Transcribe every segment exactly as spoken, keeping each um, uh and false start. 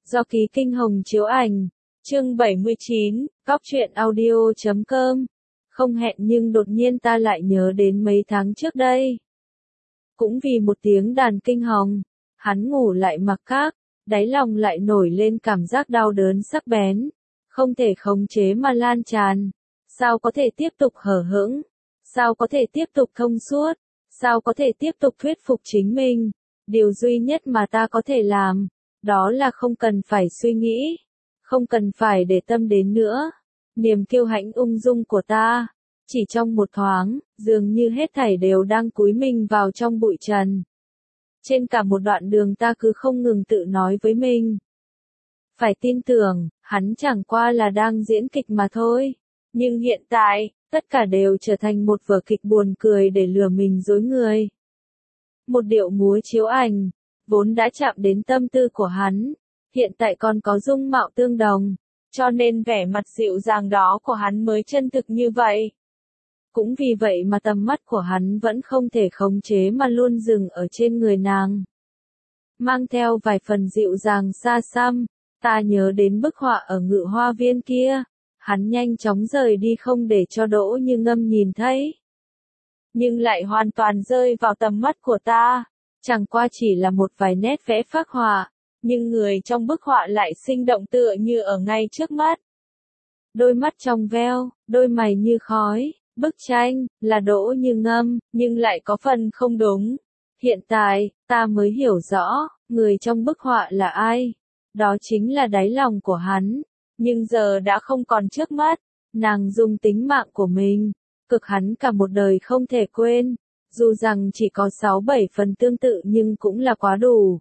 Do Ký Kinh Hồng chiếu ảnh. Chương bảy mươi chín, Góc truyện audio chấm com. Không hẹn nhưng đột nhiên ta lại nhớ đến mấy tháng trước đây. Cũng vì một tiếng đàn kinh hồng, hắn ngủ lại mặc các, đáy lòng lại nổi lên cảm giác đau đớn sắc bén, không thể khống chế mà lan tràn. Sao có thể tiếp tục hờ hững? Sao có thể tiếp tục thông suốt? Sao có thể tiếp tục thuyết phục chính mình? Điều duy nhất mà ta có thể làm, đó là không cần phải suy nghĩ, không cần phải để tâm đến nữa. Niềm kiêu hãnh ung dung của ta, chỉ trong một thoáng, dường như hết thảy đều đang cúi mình vào trong bụi trần. Trên cả một đoạn đường ta cứ không ngừng tự nói với mình. Phải tin tưởng, hắn chẳng qua là đang diễn kịch mà thôi. Nhưng hiện tại, tất cả đều trở thành một vở kịch buồn cười để lừa mình dối người. Một điệu múa chiếu ảnh, vốn đã chạm đến tâm tư của hắn, hiện tại còn có dung mạo tương đồng, cho nên vẻ mặt dịu dàng đó của hắn mới chân thực như vậy. Cũng vì vậy mà tầm mắt của hắn vẫn không thể khống chế mà luôn dừng ở trên người nàng. Mang theo vài phần dịu dàng xa xăm, ta nhớ đến bức họa ở Ngự Hoa Viên kia, hắn nhanh chóng rời đi không để cho Đỗ Như Ngâm nhìn thấy. Nhưng lại hoàn toàn rơi vào tầm mắt của ta, chẳng qua chỉ là một vài nét vẽ phác họa, nhưng người trong bức họa lại sinh động tựa như ở ngay trước mắt. Đôi mắt trong veo, đôi mày như khói, bức tranh, là Đỗ Như Ngâm, nhưng lại có phần không đúng. Hiện tại, ta mới hiểu rõ, người trong bức họa là ai. Đó chính là đáy lòng của hắn, nhưng giờ đã không còn trước mắt. Nàng dùng tính mạng của mình, cực hắn cả một đời không thể quên, dù rằng chỉ có sáu bảy phần tương tự nhưng cũng là quá đủ.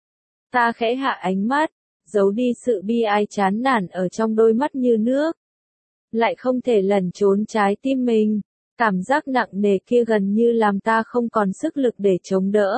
Ta khẽ hạ ánh mắt, giấu đi sự bi ai chán nản ở trong đôi mắt như nước. Lại không thể lẩn trốn trái tim mình, cảm giác nặng nề kia gần như làm ta không còn sức lực để chống đỡ.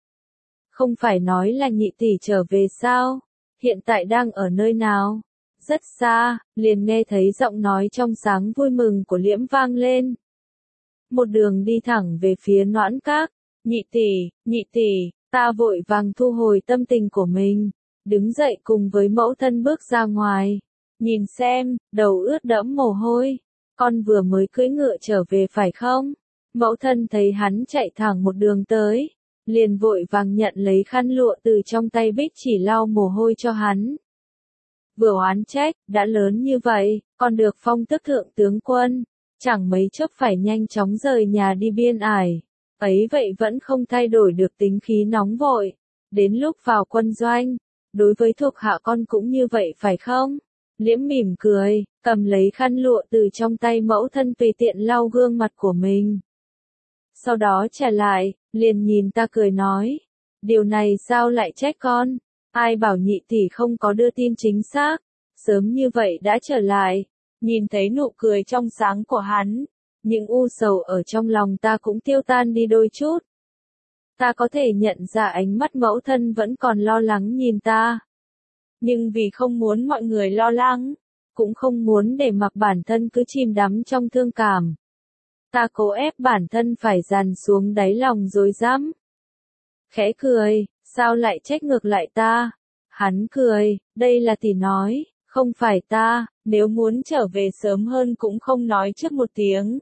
Không phải nói là nhị tỷ trở về sao? Hiện tại đang ở nơi nào? Rất xa, liền nghe thấy giọng nói trong sáng vui mừng của Liễm vang lên. Một đường đi thẳng về phía Noãn Các. Nhị tỷ, nhị tỷ, ta vội vàng thu hồi tâm tình của mình, đứng dậy cùng với mẫu thân bước ra ngoài. Nhìn xem, đầu ướt đẫm mồ hôi, con vừa mới cưỡi ngựa trở về phải không? Mẫu thân thấy hắn chạy thẳng một đường tới, liền vội vàng nhận lấy khăn lụa từ trong tay Bích Chỉ lau mồ hôi cho hắn. Vừa oán trách, đã lớn như vậy, còn được phong tước thượng tướng quân, chẳng mấy chốc phải nhanh chóng rời nhà đi biên ải, ấy vậy vẫn không thay đổi được tính khí nóng vội. Đến lúc vào quân doanh, đối với thuộc hạ con cũng như vậy phải không? Liễm mỉm cười, cầm lấy khăn lụa từ trong tay mẫu thân tùy tiện lau gương mặt của mình. Sau đó trả lại, liền nhìn ta cười nói, điều này sao lại trách con? Ai bảo nhị tỷ không có đưa tin chính xác, sớm như vậy đã trở lại. Nhìn thấy nụ cười trong sáng của hắn, những u sầu ở trong lòng ta cũng tiêu tan đi đôi chút. Ta có thể nhận ra ánh mắt mẫu thân vẫn còn lo lắng nhìn ta. Nhưng vì không muốn mọi người lo lắng, cũng không muốn để mặc bản thân cứ chìm đắm trong thương cảm. Ta cố ép bản thân phải dằn xuống đáy lòng dối dám. Khẽ cười, sao lại trách ngược lại ta? Hắn cười, đây là tỷ nói, không phải ta, nếu muốn trở về sớm hơn cũng không nói trước một tiếng.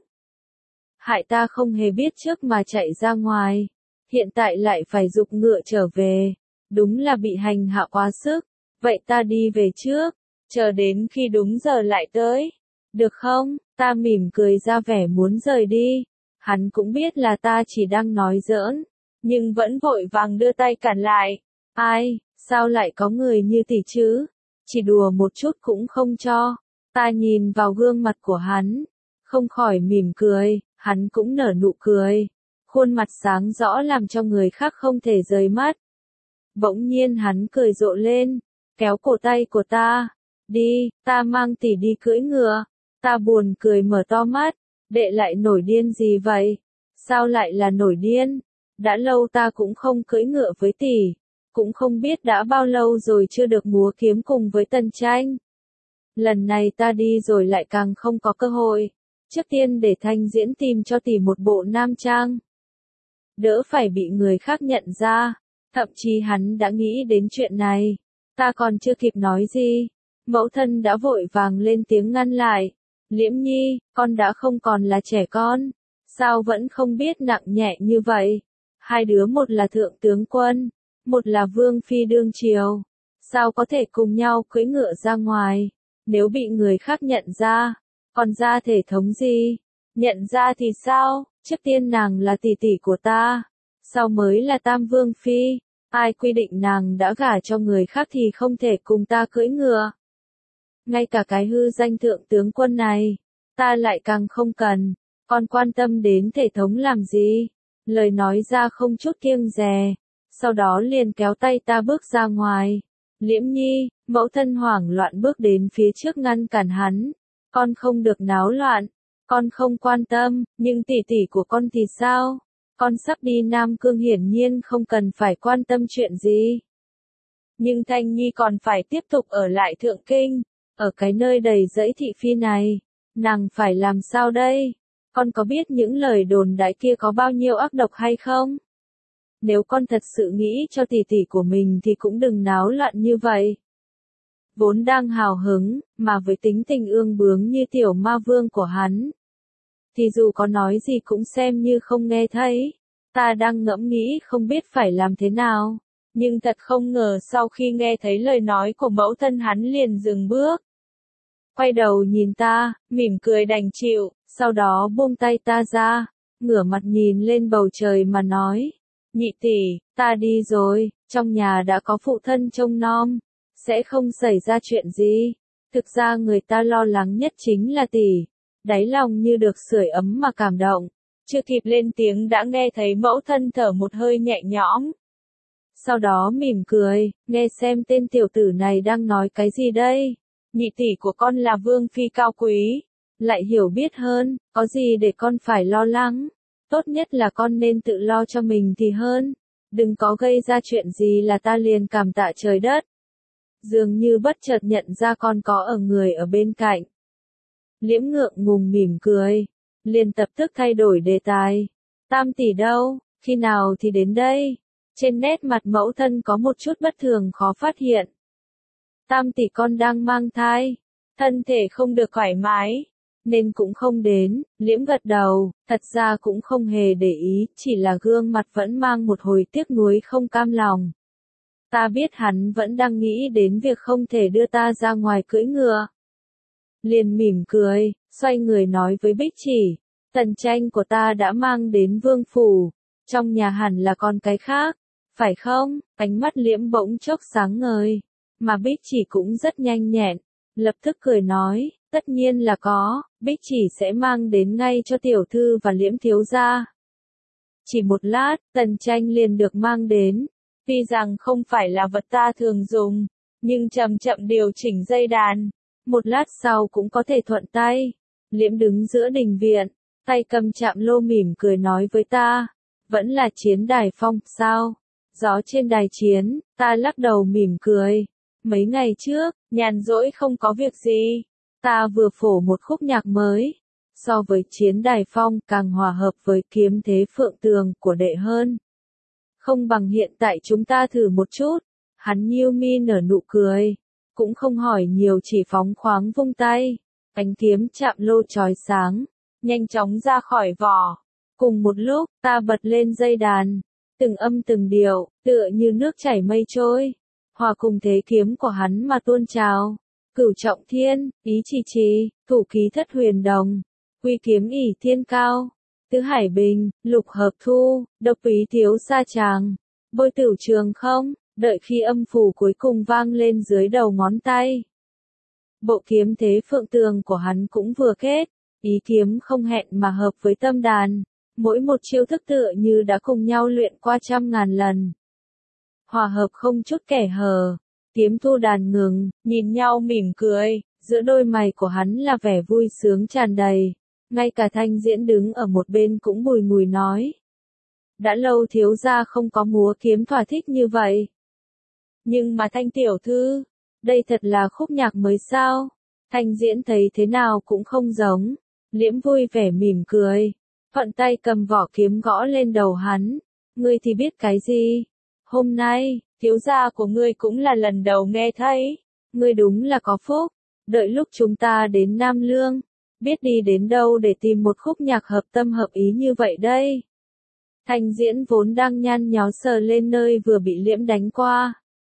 Hại ta không hề biết trước mà chạy ra ngoài, hiện tại lại phải giục ngựa trở về, đúng là bị hành hạ quá sức. Vậy ta đi về trước, chờ đến khi đúng giờ lại tới. Được không? Ta mỉm cười ra vẻ muốn rời đi. Hắn cũng biết là ta chỉ đang nói giỡn, nhưng vẫn vội vàng đưa tay cản lại. Ai, sao lại có người như tỷ chứ? Chỉ đùa một chút cũng không cho. Ta nhìn vào gương mặt của hắn, không khỏi mỉm cười, hắn cũng nở nụ cười. Khuôn mặt sáng rõ làm cho người khác không thể rời mắt. Bỗng nhiên hắn cười rộ lên, kéo cổ tay của ta. Đi, ta mang tỷ đi cưỡi ngựa. Ta buồn cười mở to mắt, đệ lại nổi điên gì vậy? Sao lại là nổi điên? Đã lâu ta cũng không cưỡi ngựa với tỷ, cũng không biết đã bao lâu rồi chưa được múa kiếm cùng với Tần Tranh. Lần này ta đi rồi lại càng không có cơ hội. Trước tiên để Thanh Diễn tìm cho tỷ một bộ nam trang, đỡ phải bị người khác nhận ra. Thậm chí hắn đã nghĩ đến chuyện này. Ta còn chưa kịp nói gì, mẫu thân đã vội vàng lên tiếng ngăn lại. Liễm Nhi, con đã không còn là trẻ con, sao vẫn không biết nặng nhẹ như vậy? Hai đứa một là thượng tướng quân, một là vương phi đương triều, sao có thể cùng nhau cưỡi ngựa ra ngoài? Nếu bị người khác nhận ra, còn ra thể thống gì? Nhận ra thì sao? Trước tiên nàng là tỷ tỷ của ta, sau mới là tam vương phi. Ai quy định nàng đã gả cho người khác thì không thể cùng ta cưỡi ngựa? Ngay cả cái hư danh thượng tướng quân này, ta lại càng không cần, còn quan tâm đến thể thống làm gì? Lời nói ra không chút kiêng dè, sau đó liền kéo tay ta bước ra ngoài. Liễm Nhi, mẫu thân hoảng loạn bước đến phía trước ngăn cản hắn. Con không được náo loạn, con không quan tâm, nhưng tỷ tỷ của con thì sao? Con sắp đi Nam Cương hiển nhiên không cần phải quan tâm chuyện gì. Nhưng Thanh Nhi còn phải tiếp tục ở lại Thượng Kinh, ở cái nơi đầy rẫy thị phi này, nàng phải làm sao đây? Con có biết những lời đồn đại kia có bao nhiêu ác độc hay không? Nếu con thật sự nghĩ cho tỷ tỷ của mình thì cũng đừng náo loạn như vậy. Vốn đang hào hứng, mà với tính tình ương bướng như tiểu ma vương của hắn, thì dù có nói gì cũng xem như không nghe thấy. Ta đang ngẫm nghĩ không biết phải làm thế nào, nhưng thật không ngờ sau khi nghe thấy lời nói của mẫu thân hắn liền dừng bước. Quay đầu nhìn ta, mỉm cười đành chịu, sau đó buông tay ta ra, ngửa mặt nhìn lên bầu trời mà nói, nhị tỷ, ta đi rồi, trong nhà đã có phụ thân trông nom, sẽ không xảy ra chuyện gì. Thực ra người ta lo lắng nhất chính là tỷ, đáy lòng như được sưởi ấm mà cảm động, chưa kịp lên tiếng đã nghe thấy mẫu thân thở một hơi nhẹ nhõm. Sau đó mỉm cười, nghe xem tên tiểu tử này đang nói cái gì đây. Nhị tỷ của con là vương phi cao quý, lại hiểu biết hơn, có gì để con phải lo lắng. Tốt nhất là con nên tự lo cho mình thì hơn, đừng có gây ra chuyện gì là ta liền cảm tạ trời đất. Dường như bất chợt nhận ra con có ở người ở bên cạnh. Liễm ngượng ngùng mỉm cười, liền tập tức thay đổi đề tài. Tam tỷ đâu, khi nào thì đến đây? Trên nét mặt mẫu thân có một chút bất thường khó phát hiện. Tam tỷ con đang mang thai, thân thể không được thoải mái, nên cũng không đến. Liễm gật đầu, thật ra cũng không hề để ý, chỉ là gương mặt vẫn mang một hồi tiếc nuối không cam lòng. Ta biết hắn vẫn đang nghĩ đến việc không thể đưa ta ra ngoài cưỡi ngựa. Liền mỉm cười, xoay người nói với Bích Chỉ, tần tranh của ta đã mang đến vương phủ, trong nhà hẳn là còn cái khác, phải không? Ánh mắt Liễm bỗng chốc sáng ngời, mà Bích Chỉ cũng rất nhanh nhẹn, lập tức cười nói, tất nhiên là có, Bích Chỉ sẽ mang đến ngay cho tiểu thư và Liễm thiếu gia. Chỉ một lát, tần tranh liền được mang đến, tuy rằng không phải là vật ta thường dùng, nhưng chậm chậm điều chỉnh dây đàn, một lát sau cũng có thể thuận tay. Liễm đứng giữa đình viện, tay cầm chạm lô mỉm cười nói với ta, vẫn là chiến đài phong, sao? Gió trên đài chiến, ta lắc đầu mỉm cười. Mấy ngày trước, nhàn rỗi không có việc gì, ta vừa phổ một khúc nhạc mới, so với chiến đài phong càng hòa hợp với kiếm thế phượng tường của đệ hơn. Không bằng hiện tại chúng ta thử một chút. Hắn nhiêu mi nở nụ cười, cũng không hỏi nhiều chỉ phóng khoáng vung tay, ánh kiếm chạm lô chói sáng, nhanh chóng ra khỏi vỏ. Cùng một lúc, ta bật lên dây đàn, từng âm từng điệu, tựa như nước chảy mây trôi, hòa cùng thế kiếm của hắn mà tuôn trào. Cửu trọng thiên, ý trì trì, thủ ký thất huyền đồng, quy kiếm ỷ thiên cao, tứ hải bình, lục hợp thu, độc ý thiếu sa tràng, bôi tửu trường không. Đợi khi âm phủ cuối cùng vang lên dưới đầu ngón tay, bộ kiếm thế phượng tường của hắn cũng vừa kết, ý kiếm không hẹn mà hợp với tâm đàn, mỗi một chiêu thức tựa như đã cùng nhau luyện qua trăm ngàn lần. Hòa hợp không chút kẻ hở, kiếm thu đàn ngừng, nhìn nhau mỉm cười, giữa đôi mày của hắn là vẻ vui sướng tràn đầy, ngay cả Thanh Diễn đứng ở một bên cũng bùi ngùi nói. Đã lâu thiếu gia không có múa kiếm thỏa thích như vậy. Nhưng mà Thanh tiểu thư, đây thật là khúc nhạc mới sao? Thanh Diễn thấy thế nào cũng không giống. Liễm vui vẻ mỉm cười, thuận tay cầm vỏ kiếm gõ lên đầu hắn. Ngươi thì biết cái gì? Hôm nay, thiếu gia của ngươi cũng là lần đầu nghe thấy. Ngươi đúng là có phúc. Đợi lúc chúng ta đến Nam Lương, biết đi đến đâu để tìm một khúc nhạc hợp tâm hợp ý như vậy đây. Thanh Diễn vốn đang nhăn nhó sờ lên nơi vừa bị Liễm đánh qua.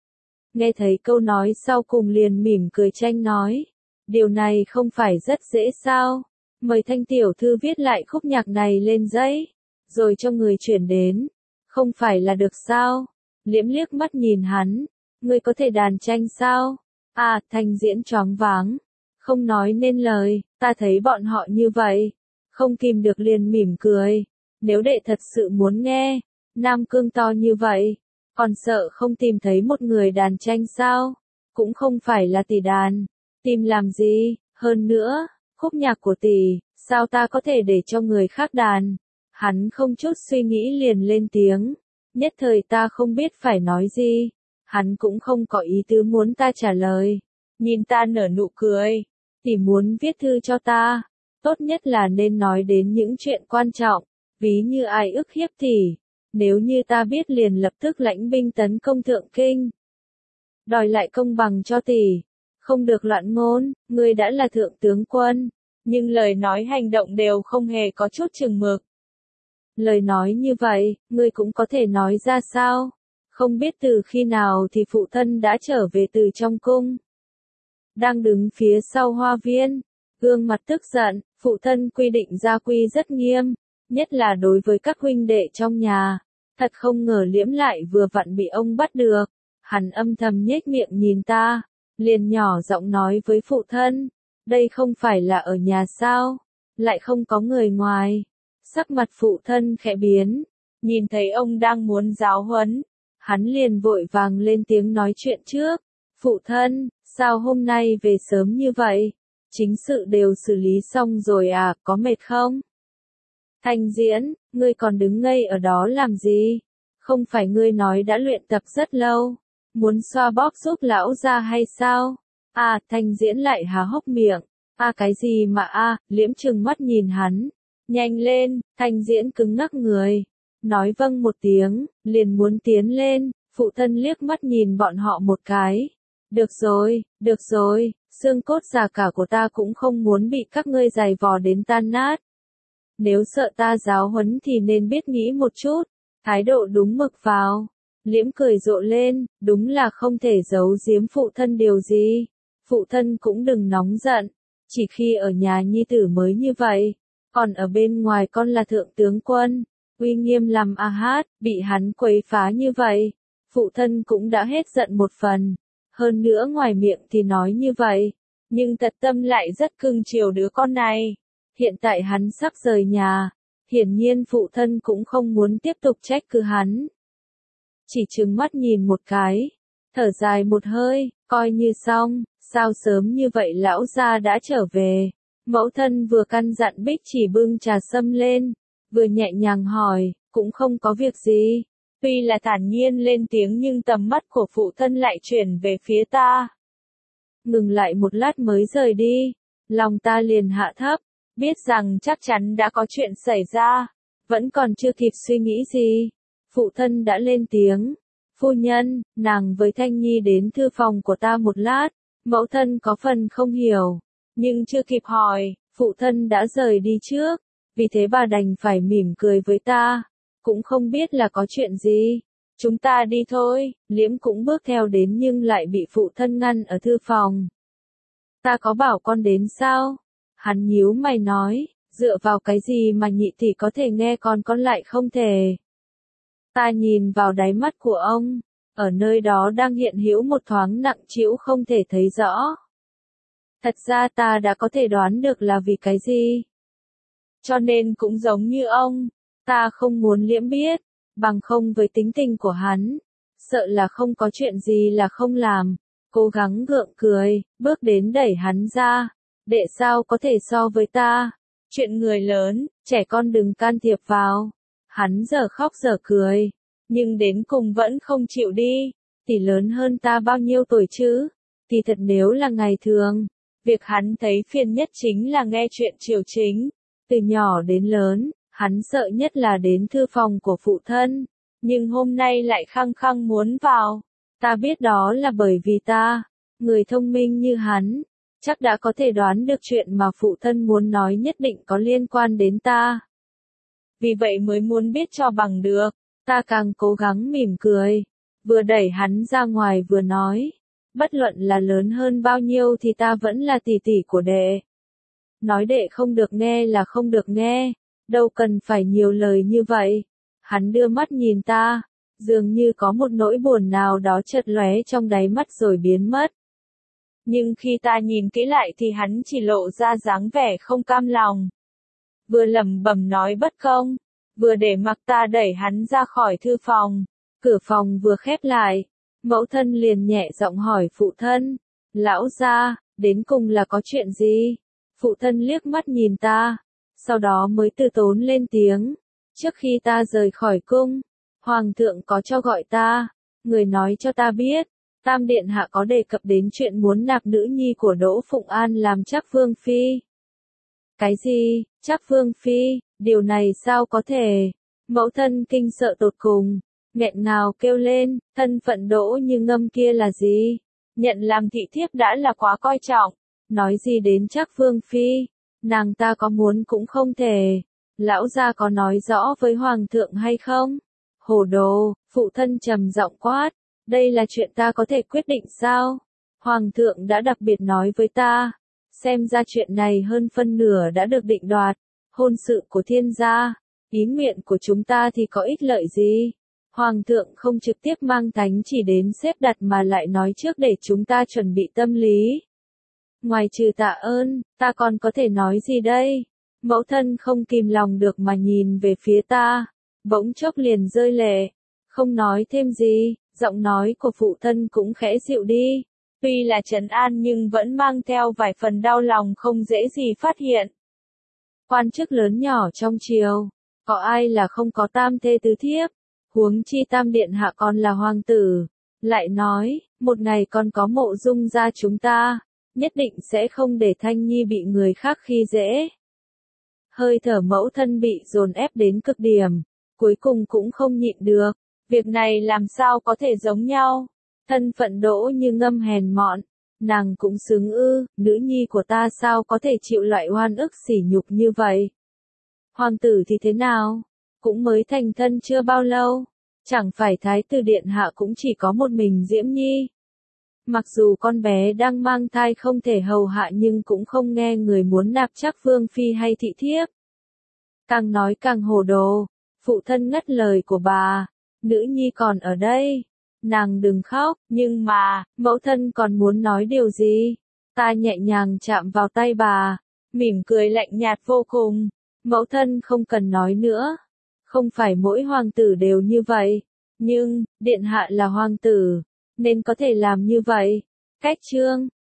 Nghe thấy câu nói sau cùng liền mỉm cười tranh nói. Điều này không phải rất dễ sao? Mời Thanh tiểu thư viết lại khúc nhạc này lên giấy, rồi cho người chuyển đến. Không phải là được sao? Liễm liếc mắt nhìn hắn. Ngươi có thể đàn tranh sao? À, Thanh Diễn choáng váng. Không nói nên lời, ta thấy bọn họ như vậy. Không kìm được liền mỉm cười. Nếu đệ thật sự muốn nghe, Nam Cương to như vậy, còn sợ không tìm thấy một người đàn tranh sao? Cũng không phải là tỷ đàn. Tìm làm gì? Hơn nữa, khúc nhạc của tỷ, sao ta có thể để cho người khác đàn? Hắn không chút suy nghĩ liền lên tiếng. Nhất thời ta không biết phải nói gì. Hắn cũng không có ý tứ muốn ta trả lời. Nhìn ta nở nụ cười. Tỷ muốn viết thư cho ta. Tốt nhất là nên nói đến những chuyện quan trọng. Ví như ai ức hiếp tỷ. Nếu như ta biết liền lập tức lãnh binh tấn công Thượng Kinh. Đòi lại công bằng cho tỷ. Không được loạn ngôn, ngươi đã là thượng tướng quân. Nhưng lời nói hành động đều không hề có chút chừng mực. Lời nói như vậy, ngươi cũng có thể nói ra sao? Không biết từ khi nào thì phụ thân đã trở về từ trong cung. Đang đứng phía sau hoa viên, gương mặt tức giận, phụ thân quy định gia quy rất nghiêm, nhất là đối với các huynh đệ trong nhà. Thật không ngờ Liễm lại vừa vặn bị ông bắt được. Hắn âm thầm nhếch miệng nhìn ta, liền nhỏ giọng nói với phụ thân, đây không phải là ở nhà sao, lại không có người ngoài. Sắc mặt phụ thân khẽ biến, nhìn thấy ông đang muốn giáo huấn, hắn liền vội vàng lên tiếng nói chuyện trước. Phụ thân, sao hôm nay về sớm như vậy? Chính sự đều xử lý xong rồi à, có mệt không? Thanh Diễn, ngươi còn đứng ngây ở đó làm gì? Không phải ngươi nói đã luyện tập rất lâu, muốn xoa bóp giúp lão ra hay sao? À, Thanh Diễn lại há hốc miệng. À cái gì mà a? À, Liễm trừng mắt nhìn hắn. Nhanh lên, Thanh Diễn cứng ngắc người. Nói vâng một tiếng, liền muốn tiến lên. Phụ thân liếc mắt nhìn bọn họ một cái. Được rồi, được rồi, xương cốt già cả của ta cũng không muốn bị các ngươi giày vò đến tan nát. Nếu sợ ta giáo huấn thì nên biết nghĩ một chút, thái độ đúng mực vào. Liễm cười rộ lên, đúng là không thể giấu giếm phụ thân điều gì. Phụ thân cũng đừng nóng giận, chỉ khi ở nhà nhi tử mới như vậy, còn ở bên ngoài con là thượng tướng quân, uy nghiêm làm a hát, bị hắn quấy phá như vậy. Phụ thân cũng đã hết giận một phần, hơn nữa ngoài miệng thì nói như vậy, nhưng thật tâm lại rất cưng chiều đứa con này. Hiện tại hắn sắp rời nhà, hiển nhiên phụ thân cũng không muốn tiếp tục trách cứ hắn. Chỉ trừng mắt nhìn một cái, thở dài một hơi, coi như xong, sao sớm như vậy lão gia đã trở về. Mẫu thân vừa căn dặn Bích Chỉ bưng trà sâm lên, vừa nhẹ nhàng hỏi, cũng không có việc gì. Tuy là thản nhiên lên tiếng nhưng tầm mắt của phụ thân lại chuyển về phía ta. Ngừng lại một lát mới rời đi, lòng ta liền hạ thấp, biết rằng chắc chắn đã có chuyện xảy ra, vẫn còn chưa kịp suy nghĩ gì. Phụ thân đã lên tiếng, phu nhân, nàng với Thanh Nhi đến thư phòng của ta một lát. Mẫu thân có phần không hiểu, nhưng chưa kịp hỏi, phụ thân đã rời đi trước, vì thế bà đành phải mỉm cười với ta, cũng không biết là có chuyện gì. Chúng ta đi thôi. Liễm cũng bước theo đến nhưng lại bị phụ thân ngăn ở thư phòng. Ta có bảo con đến sao? Hắn nhíu mày nói, dựa vào cái gì mà nhị tỷ có thể nghe con con lại không thể. Ta nhìn vào đáy mắt của ông, ở nơi đó đang hiện hữu một thoáng nặng trĩu không thể thấy rõ. Thật ra ta đã có thể đoán được là vì cái gì. Cho nên cũng giống như ông, ta không muốn Liễm biết, bằng không với tính tình của hắn, sợ là không có chuyện gì là không làm. Cố gắng gượng cười, bước đến đẩy hắn ra. Đệ sao có thể so với ta? Chuyện người lớn, trẻ con đừng can thiệp vào. Hắn giờ khóc giờ cười, nhưng đến cùng vẫn không chịu đi. Tỷ lớn hơn ta bao nhiêu tuổi chứ? Thì thật nếu là ngày thường, việc hắn thấy phiền nhất chính là nghe chuyện triều chính. Từ nhỏ đến lớn, hắn sợ nhất là đến thư phòng của phụ thân. nhưng hôm nay lại khăng khăng muốn vào. Ta biết đó là bởi vì ta, người thông minh như hắn, chắc đã có thể đoán được chuyện mà phụ thân muốn nói nhất định có liên quan đến ta. Vì vậy mới muốn biết cho bằng được, ta càng cố gắng mỉm cười, vừa đẩy hắn ra ngoài vừa nói, bất luận là lớn hơn bao nhiêu thì ta vẫn là tỷ tỷ của đệ. Nói đệ không được nghe là không được nghe, đâu cần phải nhiều lời như vậy. Hắn đưa mắt nhìn ta, dường như có một nỗi buồn nào đó chợt lóe trong đáy mắt rồi biến mất. Nhưng khi ta nhìn kỹ lại thì hắn chỉ lộ ra dáng vẻ không cam lòng. Vừa lẩm bẩm nói bất công, vừa để mặc ta đẩy hắn ra khỏi thư phòng. Cửa phòng vừa khép lại, mẫu thân liền nhẹ giọng hỏi phụ thân, lão gia, đến cùng là có chuyện gì? Phụ thân liếc mắt nhìn ta, sau đó mới từ tốn lên tiếng, trước khi ta rời khỏi cung, hoàng thượng có cho gọi ta, người nói cho ta biết, Tam Điện Hạ có đề cập đến chuyện muốn nạp nữ nhi của Đỗ Phụng An làm Trác Vương Phi. Cái gì, Trác Vương Phi, điều này sao có thể? Mẫu thân kinh sợ tột cùng, nghẹn ngào kêu lên, thân phận Đỗ Như Ngâm kia là gì? Nhận làm thị thiếp đã là quá coi trọng, nói gì đến Trác Vương Phi, nàng ta có muốn cũng không thể. Lão gia có nói rõ với hoàng thượng hay không? Hồ đồ, phụ thân trầm giọng quát, đây là chuyện ta có thể quyết định sao? Hoàng thượng đã đặc biệt nói với ta, xem ra chuyện này hơn phân nửa đã được định đoạt, hôn sự của thiên gia, ý nguyện của chúng ta thì có ích lợi gì? Hoàng thượng không trực tiếp mang thánh chỉ đến xếp đặt mà lại nói trước để chúng ta chuẩn bị tâm lý. Ngoài trừ tạ ơn, ta còn có thể nói gì đây? Mẫu thân không kìm lòng được mà nhìn về phía ta, bỗng chốc liền rơi lệ, không nói thêm gì, giọng nói của phụ thân cũng khẽ dịu đi, tuy là trấn an nhưng vẫn mang theo vài phần đau lòng không dễ gì phát hiện. Quan chức lớn nhỏ trong triều, có ai là không có tam thê tứ thiếp, huống chi Tam Điện Hạ còn là hoàng tử, lại nói, một ngày còn có Mộ Dung gia chúng ta, nhất định sẽ không để Thanh Nhi bị người khác khi dễ. Hơi thở mẫu thân bị dồn ép đến cực điểm, cuối cùng cũng không nhịn được, việc này làm sao có thể giống nhau, thân phận Đỗ Như Ngâm hèn mọn, nàng cũng xứng ư, nữ nhi của ta sao có thể chịu loại oan ức sỉ nhục như vậy. Hoàng tử thì thế nào, cũng mới thành thân chưa bao lâu, chẳng phải Thái tử Điện Hạ cũng chỉ có một mình Diễm Nhi. Mặc dù con bé đang mang thai không thể hầu hạ nhưng cũng không nghe người muốn nạp Trác Vương Phi hay thị thiếp. Càng nói càng hồ đồ, phụ thân ngắt lời của bà, nữ nhi còn ở đây, nàng đừng khóc, nhưng mà, mẫu thân còn muốn nói điều gì? Ta nhẹ nhàng chạm vào tay bà, mỉm cười lạnh nhạt vô cùng, mẫu thân không cần nói nữa, không phải mỗi hoàng tử đều như vậy, nhưng, Điện Hạ là hoàng tử, nên có thể làm như vậy. Cách chương